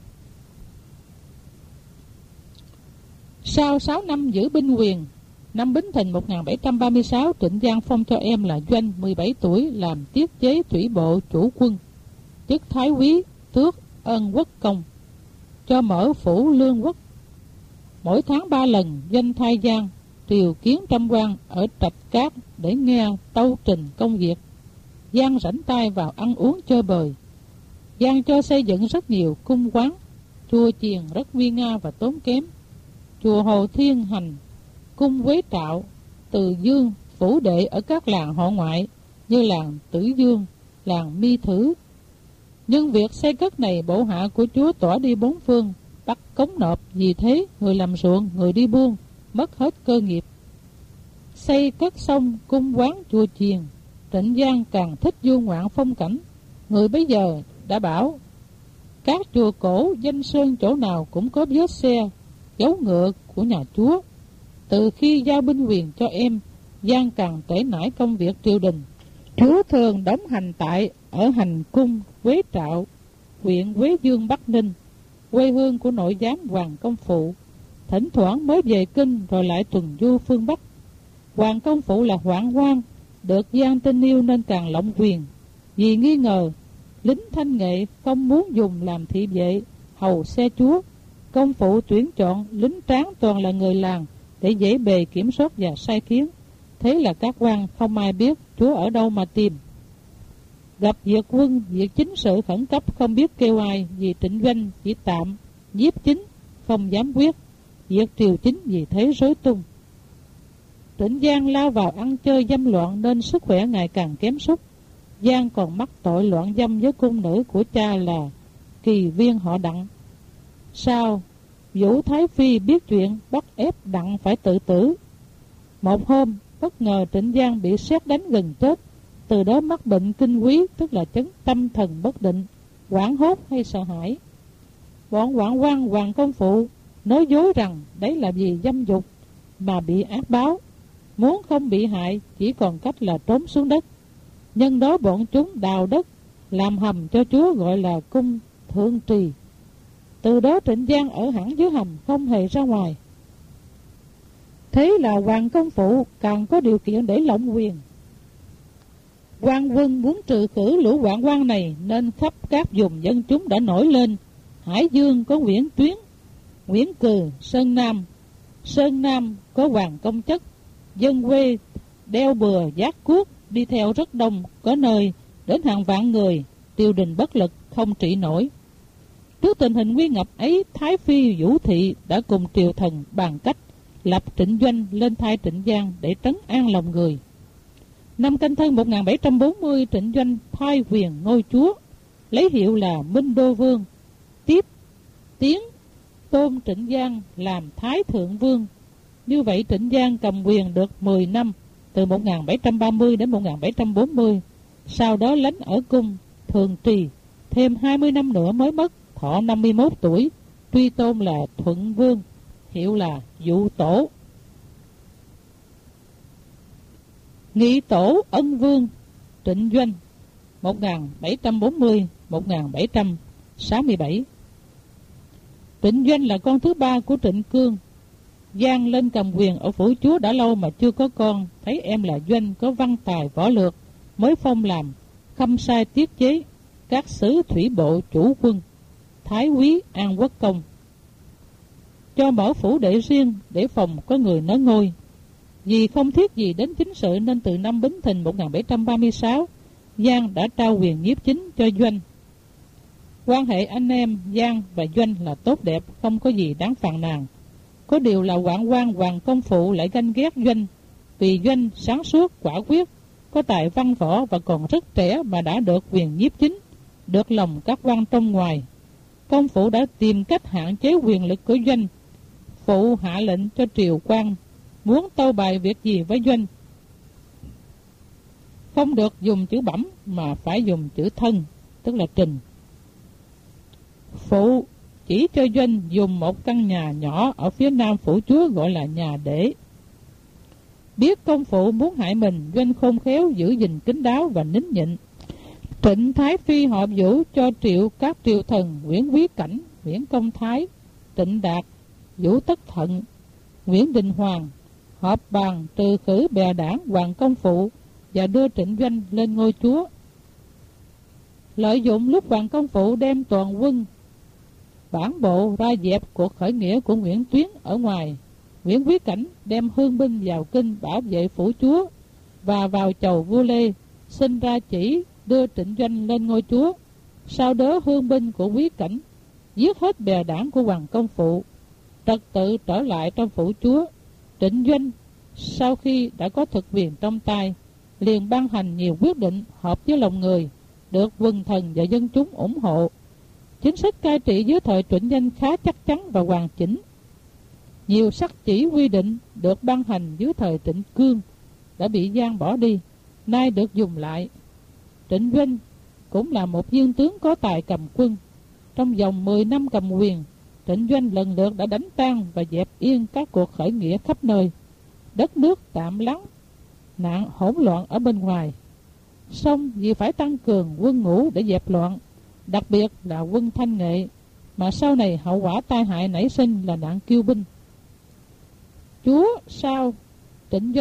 Sau 6 năm giữ binh quyền, năm Bính Thìn 1736, Trịnh Giang phong cho em là Doanh 17 tuổi làm tiết chế thủy bộ chủ quân, chức thái úy, tước ân quốc công, cho mở phủ lương quốc. Mỗi tháng 3 lần Doanh thay Giang triều kiến trăm quan ở Trạch Cát để nghe tâu trình công việc. Giang rảnh tay vào ăn uống chơi bời. Giang cho xây dựng rất nhiều cung quán, chùa chiền rất nguy nga và tốn kém. Chùa Hồ Thiên Hành, cung Quế Trạo, Từ Dương, phủ đệ ở các làng họ ngoại như làng Tử Dương, làng Mi Thử. Nhưng việc xây cất này bộ hạ của chúa tỏa đi 4 phương, bắt cống nộp, vì thế người làm ruộng, người đi buôn mất hết cơ nghiệp. Xây cất xong cung quán chùa chiền, Trịnh Giang càng thích du ngoạn phong cảnh. Người bấy giờ đã bảo các chùa cổ danh sơn chỗ nào cũng có vết xe, dấu ngựa của nhà chúa. Từ khi giao binh quyền cho em, Giang càng tể nải công việc triều đình. Chúa thường đóng hành tại ở hành cung Quế Trạo, huyện Quế Dương, Bắc Ninh, quê hương của nội giám Hoàng Công Phụ. Thỉnh thoảng mới về kinh rồi lại tuần du phương Bắc. Hoàng Công Phụ là hoạn quan, được Giang tin yêu nên càng lộng quyền. Vì nghi ngờ lính Thanh Nghệ không muốn dùng làm thị vệ hầu xe chúa, Công Phụ tuyển chọn lính tráng toàn là người làng để dễ bề kiểm soát và sai khiến. Thế là các quan không ai biết chúa ở đâu mà tìm. Gặp việc quân, việc chính sự khẩn cấp không biết kêu ai, vì Trịnh Doanh chỉ tạm nhiếp chính, không dám quyết. Việc triều chính vì thế rối tung. Trịnh Giang lao vào ăn chơi dâm loạn nên sức khỏe ngày càng kém sút. Giang còn mắc tội loạn dâm với cung nữ của cha là Kỳ Viên họ Đặng. Sau Vũ Thái Phi biết chuyện bắt ép Đặng phải tự tử. Một hôm bất ngờ Trịnh Giang bị sét đánh gần chết, từ đó mắc bệnh kinh quý, tức là chứng tâm thần bất định, hoảng hốt hay sợ hãi. Bọn hoạn quan Hoàng Công Phụ nói dối rằng đấy là vì dâm dục mà bị ác báo, muốn không bị hại chỉ còn cách là trốn xuống đất. Nhân đó bọn chúng đào đất làm hầm cho chúa gọi là cung Thượng Trì. Từ đó Trịnh Giang ở hẳn dưới hầm, không hề ra ngoài. Thế là Hoàng Công Phụ càng có điều kiện để lộng quyền. Quan quân muốn trừ khử lũ hoạn quan này nên khắp các vùng dân chúng đã nổi lên. Hải Dương có Nguyễn Tuyến, Nguyễn Cừ, Sơn Nam. Sơn Nam có Hoàng Công Chất. Dân quê đeo bừa giác cuốc đi theo rất đông, có nơi đến hàng vạn người. Triều đình bất lực không trị nổi. Trước tình hình nguy ngập ấy, Thái Phi Vũ Thị đã cùng triều thần bàn cách lập Trịnh Doanh lên thay Trịnh Giang để trấn an lòng người. Năm Canh Thân 1740, Trịnh Doanh thay quyền ngôi chúa, lấy hiệu là Minh Đô Vương, tiếp tiến tôn Trịnh Giang làm Thái Thượng Vương. Như vậy Trịnh Giang cầm quyền được 10 năm, từ 1730 đến 1740. Sau đó lánh ở cung Thường Trì thêm 20 năm nữa mới mất, thọ 51 tuổi, truy tôn là Thuận Vương, hiệu là Dụ Tổ. Nghị Tổ Ân Vương Trịnh Doanh 1740-1767. Trịnh Doanh là con thứ ba của Trịnh Cương. Giang lên cầm quyền ở phủ chúa đã lâu mà chưa có con, thấy em là Doanh có văn tài võ lược, mới phong làm khâm sai tiết chế, các sứ thủy bộ chủ quân, thái úy An Quốc Công. Cho mở phủ đệ riêng để phòng có người nối ngôi. Vì không thiết gì đến chính sự nên từ năm Bính Thìn 1736, Giang đã trao quyền nhiếp chính cho Doanh. Quan hệ anh em Giang và Doanh là tốt đẹp, không có gì đáng phàn nàn. Có điều là hoạn quan Hoàng Công Phụ lại ganh ghét Doanh, vì Doanh sáng suốt, quả quyết, có tài văn võ và còn rất trẻ mà đã được quyền nhiếp chính, được lòng các quan trong ngoài. Công Phụ đã tìm cách hạn chế quyền lực của Doanh. Phụ hạ lệnh cho triều quan muốn tâu bài việc gì với Doanh, không được dùng chữ bẩm mà phải dùng chữ thân, tức là trình. Phụ chỉ cho Doanh dùng một căn nhà nhỏ ở phía nam phủ chúa gọi là nhà để. Biết Công Phụ muốn hại mình, Doanh khôn khéo giữ gìn kín đáo và nín nhịn. Trịnh Thái Phi họp Vũ cho các triều thần Nguyễn Quý Cảnh, Nguyễn Công Thái, Trịnh Đạt, Vũ Tất Thận, Nguyễn Đình Hoàng họp bàn trừ khử bè đảng Hoàng Công Phụ và đưa Trịnh Doanh lên ngôi chúa. Lợi dụng lúc Hoàng Công Phụ đem toàn quân bản bộ ra dẹp cuộc khởi nghĩa của Nguyễn Tuyến ở ngoài, Nguyễn Quý Cảnh đem hương binh vào kinh bảo vệ phủ chúa và vào chầu vua Lê xin ra chỉ đưa Trịnh Doanh lên ngôi chúa. Sau đó hương binh của Quý Cảnh giết hết bè đảng của Hoàng Công Phụ, trật tự trở lại trong phủ chúa. Trịnh Doanh sau khi đã có thực quyền trong tay, liền ban hành nhiều quyết định hợp với lòng người, được quần thần và dân chúng ủng hộ. Chính sách cai trị dưới thời Trịnh Doanh khá chắc chắn và hoàn chỉnh. Nhiều sắc chỉ quy định được ban hành dưới thời Trịnh Cương đã bị Giang bỏ đi, nay được dùng lại. Trịnh Doanh cũng là một viên tướng có tài cầm quân. Trong vòng 10 năm cầm quyền, Trịnh Doanh lần lượt đã đánh tan và dẹp yên các cuộc khởi nghĩa khắp nơi. Đất nước tạm lắng, nạn hỗn loạn ở bên ngoài. Song vì phải tăng cường quân ngũ để dẹp loạn, đặc biệt là quân Thanh Nghệ, mà sau này hậu quả tai hại nảy sinh là nạn kiêu binh. Chúa sau Trịnh Doanh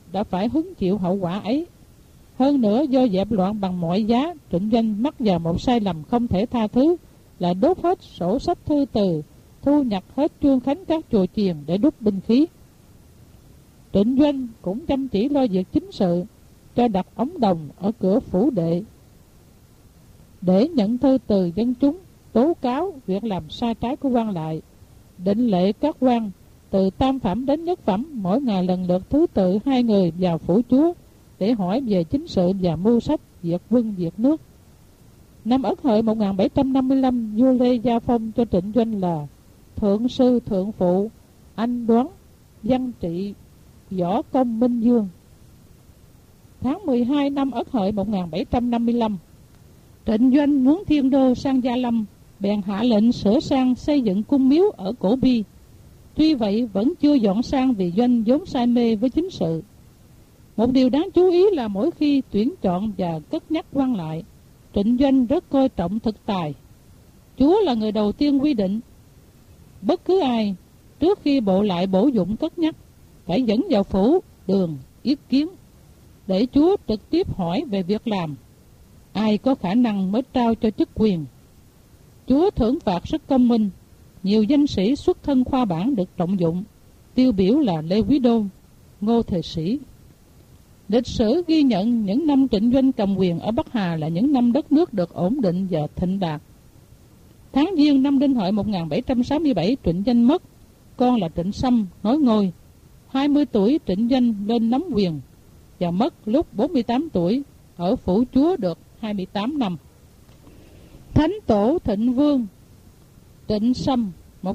đã phải hứng chịu hậu quả ấy. Hơn nữa do dẹp loạn bằng mọi giá, Trịnh Doanh mắc vào một sai lầm không thể tha thứ là đốt hết sổ sách thư từ, thu nhặt hết chuông khánh các chùa chiền để đúc binh khí. Trịnh Doanh cũng chăm chỉ lo việc chính sự, cho đặt ống đồng ở cửa phủ đệ để nhận thư từ dân chúng tố cáo việc làm sai trái của quan lại, định lệ các quan từ tam phẩm đến nhất phẩm mỗi ngày lần lượt thứ tự 2 người vào phủ chúa để hỏi về chính sự và mưu sách diệt quân diệt nước. Năm Ất Hợi 1755, vua Lê gia phong cho Trịnh Doanh là thượng sư thượng phụ, anh đoán văn trị võ công minh dương. Tháng 12 năm Ất Hợi 1755, Trịnh Doanh muốn thiên đô sang Gia Lâm, bèn hạ lệnh sửa sang xây dựng cung miếu ở Cổ Bi. Tuy vậy vẫn chưa dọn sang vì Doanh vốn say mê với chính sự. Một điều đáng chú ý là mỗi khi tuyển chọn và cất nhắc quan lại, Trịnh Doanh rất coi trọng thực tài. Chúa là người đầu tiên quy định bất cứ ai trước khi bộ lại bổ dụng cất nhắc phải dẫn vào phủ đường ý kiến để Chúa trực tiếp hỏi về việc làm. Ai có khả năng mới trao cho chức quyền. Chúa thưởng phạt rất công minh. Nhiều danh sĩ xuất thân khoa bảng được trọng dụng, tiêu biểu là Lê Quý Đôn, Ngô Thời Sĩ. Lịch sử ghi nhận những năm Trịnh Doanh cầm quyền ở Bắc Hà là những năm đất nước được ổn định và thịnh đạt. Tháng Giêng năm Đinh Hợi 1767, Trịnh Doanh mất, con là Trịnh Sâm nối ngôi. 20 tuổi Trịnh Doanh lên nắm quyền và mất lúc 48 tuổi, ở phủ chúa được 28 năm. Thánh tổ Thịnh Vương Trịnh Sâm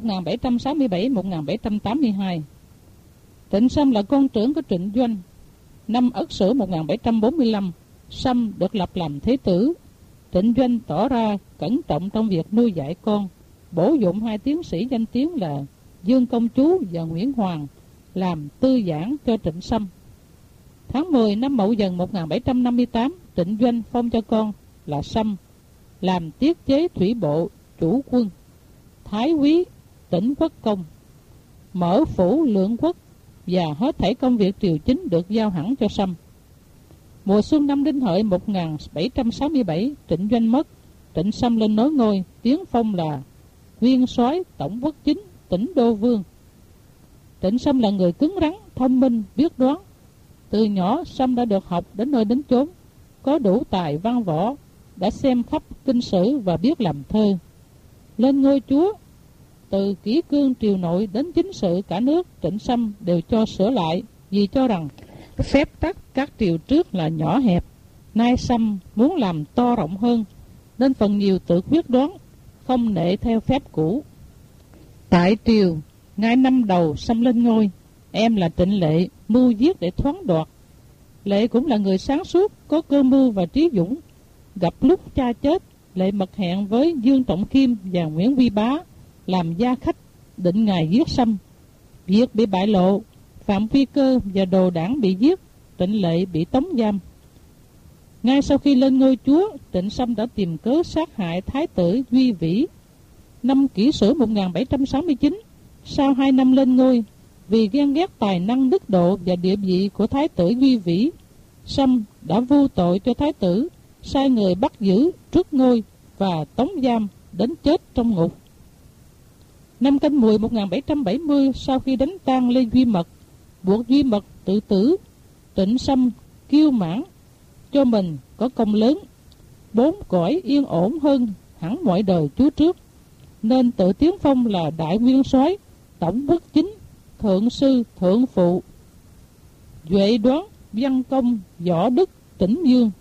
1767-1782. Trịnh Sâm là con trưởng của Trịnh Doanh. Năm Ất Sửu 1745, Sâm được lập làm thế tử. Trịnh Doanh tỏ ra cẩn trọng trong việc nuôi dạy con, bổ dụng 2 tiến sĩ danh tiếng là Dương Công Chú và Nguyễn Hoàng làm tư giảng cho Trịnh Sâm. Tháng 10 năm Mậu Dần 1758, Trịnh Doanh phong cho con là Sâm làm tiết chế thủy bộ chủ quân, thái úy tỉnh quốc công, mở phủ lượng quốc và hết thảy công việc triều chính được giao hẳn cho Sâm. Mùa xuân năm Đinh Hợi 1767, Trịnh Doanh mất, Trịnh Sâm lên nối ngôi, tiến phong là nguyên soái tổng quốc chính tỉnh Đô Vương. Trịnh Sâm là người cứng rắn, thông minh, biết đoán. Từ nhỏ Sâm đã được học đến nơi đến chốn, có đủ tài văn võ, đã xem khắp kinh sử và biết làm thơ. Lên ngôi chúa, từ kỷ cương triều nội đến chính sự cả nước, Trịnh Sâm đều cho sửa lại, vì cho rằng phép tắc các triều trước là nhỏ hẹp. Nay Sâm muốn làm to rộng hơn, nên phần nhiều tự quyết đoán, không nệ theo phép cũ. Tại triều, ngay năm đầu Sâm lên ngôi, em là Trịnh Lệ mưu giết để thoáng đoạt. Lệ cũng là người sáng suốt, có cơ mưu và trí dũng. Gặp lúc cha chết, Lệ mật hẹn với Dương Trọng Kim và Nguyễn Huy Bá làm gia khách, định ngày giết Sâm. Việc bị bại lộ, Phạm Quy Cơ và đồ đảng bị giết, Trịnh Lệ bị tống giam. Ngay sau khi lên ngôi chúa, Trịnh Sâm đã tìm cớ sát hại Thái tử Duy Vĩ. Năm Kỷ Sửu 1769, sau 2 năm lên ngôi, vì ghen ghét tài năng đức độ và địa vị của Thái tử Duy Vĩ, Sâm đã vu tội cho Thái tử, sai người bắt giữ trước ngôi và tống giam đến chết trong ngục. Năm Canh Mùi 1770, sau khi đánh tan Lê Duy Mật, buộc Duy Mật tự tử, Trịnh Sâm kiêu mãn cho mình có công lớn, 4 cõi yên ổn hơn hẳn mọi đời chúa trước, nên tự tiến phong là đại nguyên soái, tổng quốc chính, thượng sư, thượng phụ, duệ đoán, văn công, võ đức, tỉnh Dương.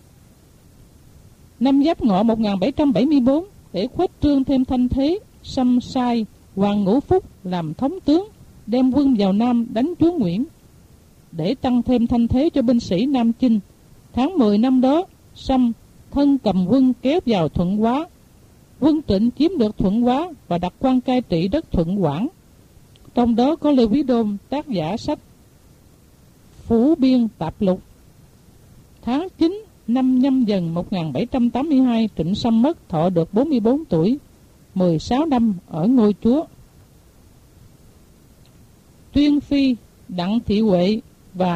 Năm Giáp Ngọ 1774, để khuếch trương thêm thanh thế, Sâm sai Hoàng Ngũ Phúc làm thống tướng, đem quân vào Nam đánh chúa Nguyễn. Để tăng thêm thanh thế cho binh sĩ Nam Chinh, tháng 10 năm đó, Sâm thân cầm quân kéo vào Thuận Hóa. Quân Trịnh chiếm được Thuận Hóa và đặt quan cai trị đất Thuận Quảng. Trong đó có Lê Quý Đôn, tác giả sách Phủ Biên Tạp Lục. Tháng 9 năm Nhâm Dần 1782, Trịnh Sâm mất, thọ được 44 tuổi, 16 năm ở ngôi chúa. Tuyên Phi, Đặng Thị Huệ và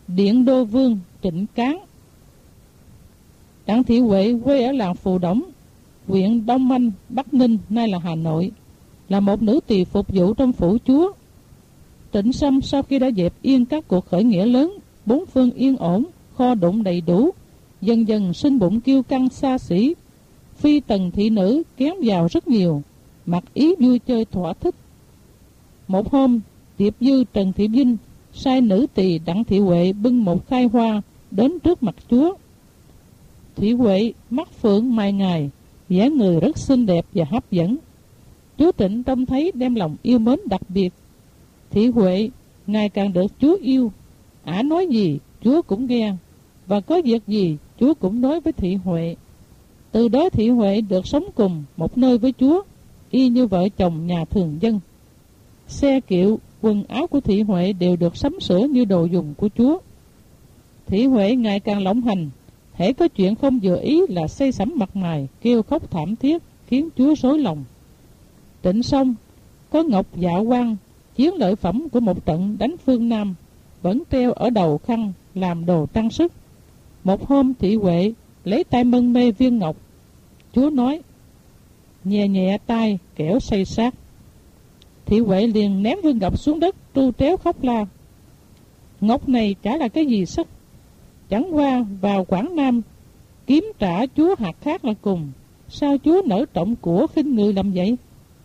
Điện Đô Vương Trịnh Cán. Đặng Thị Huệ quê ở làng Phù Đổng, huyện Đông Anh, Bắc Ninh, nay là Hà Nội, là một nữ tỳ phục vụ trong phủ chúa. Trịnh Sâm sau khi đã dẹp yên các cuộc khởi nghĩa lớn, bốn phương yên ổn, kho đụng đầy đủ, dần dần sinh bụng kiêu căng xa xỉ, phi tần thị nữ kéo vào rất nhiều, mặc ý vui chơi thỏa thích. Một hôm, Tiệp Dư Trần Thị Vinh sai nữ tỳ Đặng Thị Huệ bưng một khai hoa đến trước mặt chúa. Thị Huệ mắt phượng mai ngài, dáng người rất xinh đẹp và hấp dẫn. Chúa Trịnh trông thấy đem lòng yêu mến đặc biệt. Thị Huệ ngày càng được chúa yêu, ả nói gì chúa cũng nghe, và có việc gì chúa cũng nói với Thị Huệ. Từ đó Thị Huệ được sống cùng một nơi với chúa, y như vợ chồng nhà thường dân. Xe kiệu, quần áo của Thị Huệ đều được sắm sửa như đồ dùng của chúa. Thị Huệ ngày càng lộng hành, hễ có chuyện không vừa ý là xây sẩm mặt mày, kêu khóc thảm thiết, khiến chúa rối lòng. Trịnh Sông có ngọc dạ quang, chiến lợi phẩm của một trận đánh phương Nam, vẫn treo ở đầu khăn làm đồ trang sức. Một hôm Thị Huệ lấy tay mân mê viên ngọc, chúa nói: nhẹ nhẹ tay kẻo say sát. Thị Huệ liền ném viên ngọc xuống đất, tru tréo khóc la: ngọc này chả là cái gì sắc, chẳng qua vào Quảng Nam kiếm trả chúa hạt khác là cùng, sao chúa nỡ trọng của khinh người làm vậy?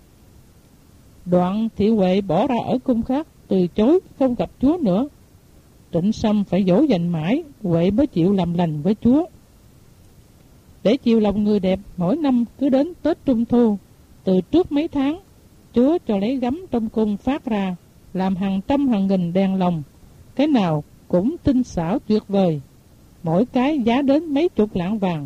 Đoạn Thị Huệ bỏ ra ở cung khác, từ chối không gặp chúa nữa. Trịnh Sâm phải dỗ dành mãi, Huệ mới chịu làm lành với chúa. Để chiều lòng người đẹp, mỗi năm cứ đến Tết Trung Thu, từ trước mấy tháng, chúa cho lấy gấm trong cung phát ra, làm hàng trăm hàng nghìn đèn lồng, cái nào cũng tinh xảo tuyệt vời, mỗi cái giá đến mấy chục lạng vàng.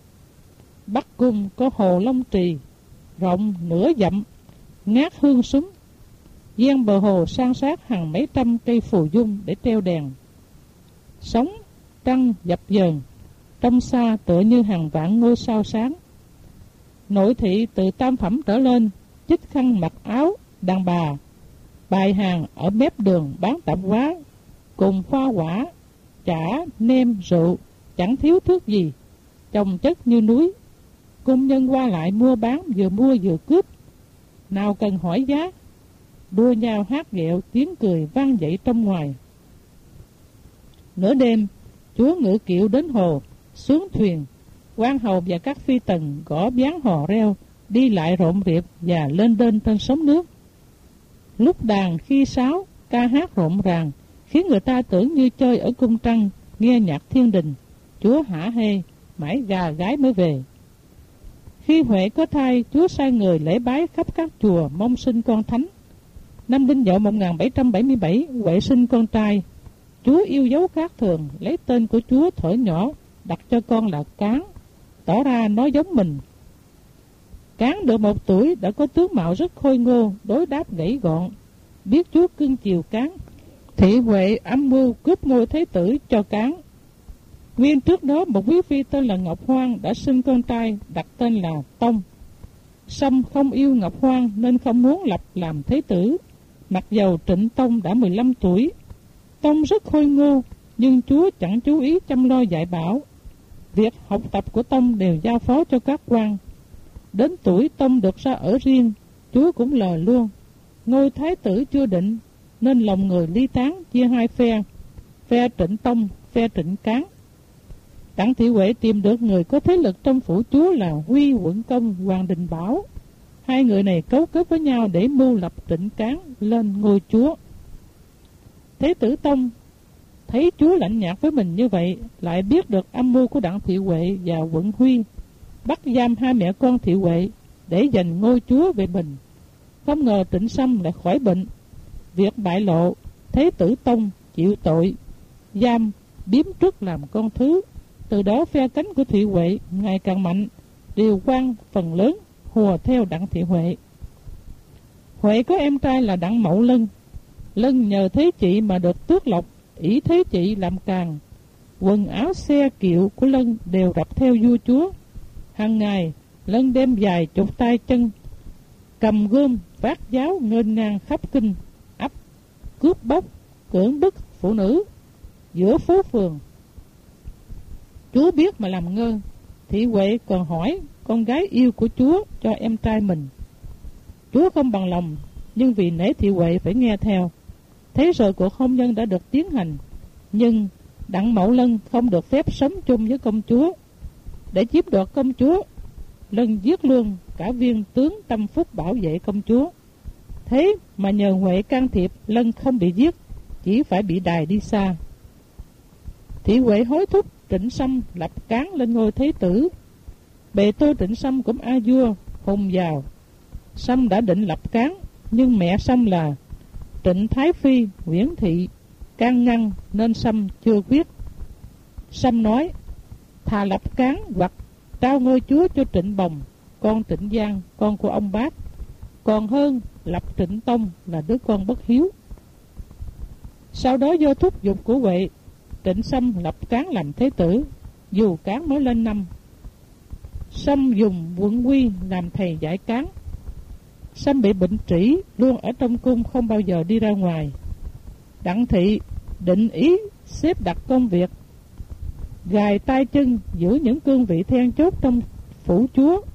Bắc cung có hồ Long Trì, rộng nửa dặm, ngát hương súng, ven bờ hồ san sát hàng mấy trăm cây phù dung để treo đèn. Sóng trăng dập dờn, trong xa tựa như hàng vạn ngôi sao sáng. Nội thị từ tam phẩm trở lên, chích khăn mặc áo, đàn bà bài hàng ở mép đường bán tạp hóa, cùng hoa quả, chả, nem, rượu, chẳng thiếu thước gì, chồng chất như núi. Công nhân qua lại mua bán, vừa mua vừa cướp, nào cần hỏi giá, đua nhau hát ghẹo, tiếng cười vang dậy trong ngoài. Nửa đêm, chúa ngự kiệu đến hồ, xuống thuyền, quan hầu và các phi tần gõ ván hò reo, đi lại rộn rịp và lên đên trên sóng nước. Lúc đàn khi sáo, ca hát rộn ràng, khiến người ta tưởng như chơi ở cung trăng, nghe nhạc thiên đình. Chúa hả hê, mãi gà gái mới về. Khi Huệ có thai, chúa sai người lễ bái khắp các chùa mong sinh con thánh. Năm Đinh Dậu 1777, Huệ sinh con trai. Chúa yêu dấu khác thường, lấy tên của chúa thuở nhỏ, đặt cho con là Cán, tỏ ra nó giống mình. Cán được 1 tuổi đã có tướng mạo rất khôi ngô, đối đáp gãy gọn. Biết chúa cưng chiều Cán, Thị Huệ âm mưu cướp ngôi thế tử cho Cán. Nguyên trước đó một quý phi tên là Ngọc Hoang đã sinh con trai đặt tên là Tông. Sâm không yêu Ngọc Hoang nên không muốn lập làm thế tử, mặc dầu Trịnh Tông đã 15 tuổi. Tông rất khôi ngô, nhưng chúa chẳng chú ý chăm lo dạy bảo. Việc học tập của Tông đều giao phó cho các quan. Đến tuổi Tông được ra ở riêng, chúa cũng lờ luôn. Ngôi thái tử chưa định, nên lòng người ly tán chia hai phe, phe Trịnh Tông, phe Trịnh Cán. Đặng Thị Huệ tìm được người có thế lực trong phủ chúa là Huy Quận Công, Hoàng Đình Bảo. Hai người này cấu kết với nhau để mưu lập Trịnh Cán lên ngôi chúa. Thế tử Tông thấy chúa lạnh nhạt với mình như vậy, lại biết được âm mưu của Đặng Thị Huệ và Quận Huy, bắt giam hai mẹ con Thị Huệ để giành ngôi chúa về mình. Không ngờ Trịnh Sâm lại khỏi bệnh. Việc bại lộ, Thế tử Tông chịu tội, giam biếm truất làm con thứ. Từ đó phe cánh của Thị Huệ ngày càng mạnh, điều quan phần lớn hùa theo Đặng Thị Huệ. Huệ có em trai là Đặng Mậu Lân. Lân nhờ thế chị mà được tước lộc, ỷ thế chị làm càng. Quần áo xe kiệu của Lân đều rập theo vua chúa. Hàng ngày Lân đem dài chục tay chân, cầm gươm vác giáo nghênh ngang khắp kinh ấp, cướp bóc, cưỡng bức phụ nữ. giữa phố phường. Chúa biết mà làm ngơ. Thị Huệ còn hỏi con gái yêu của Chúa cho em trai mình. Chúa không bằng lòng, nhưng vì nể Thị Huệ phải nghe theo. Thế rồi cuộc hôn nhân đã được tiến hành. Nhưng Đặng Mậu Lân không được phép sống chung với công chúa. Để chiếm đoạt công chúa, Lân giết luôn cả viên tướng Tâm Phúc bảo vệ công chúa. Thế mà nhờ Huệ can thiệp, Lân không bị giết, chỉ phải bị đày đi xa. Thị Huệ hối thúc Trịnh Sâm lập cán lên ngôi thế tử. Bề tôi Trịnh Sâm cũng a vua hùng giàu. Sâm đã định lập cán, nhưng mẹ Sâm là Trịnh Thái Phi Nguyễn Thị can ngăn nên Sâm chưa quyết. Sâm nói thà lập cán hoặc trao ngôi chúa cho Trịnh Bồng, con Trịnh Giang, con của ông bác, còn hơn lập Trịnh Tông là đứa con bất hiếu. Sau đó do thúc giục của Huệ, Trịnh Sâm lập cán làm thế tử, dù cán mới lên năm. Sâm dùng Quận Quy làm thầy giải cán. Sâm bị bệnh trĩ, luôn ở trong cung không bao giờ đi ra ngoài. Đặng Thị định ý xếp đặt công việc, gài tay chân giữ những cương vị then chốt trong phủ chúa.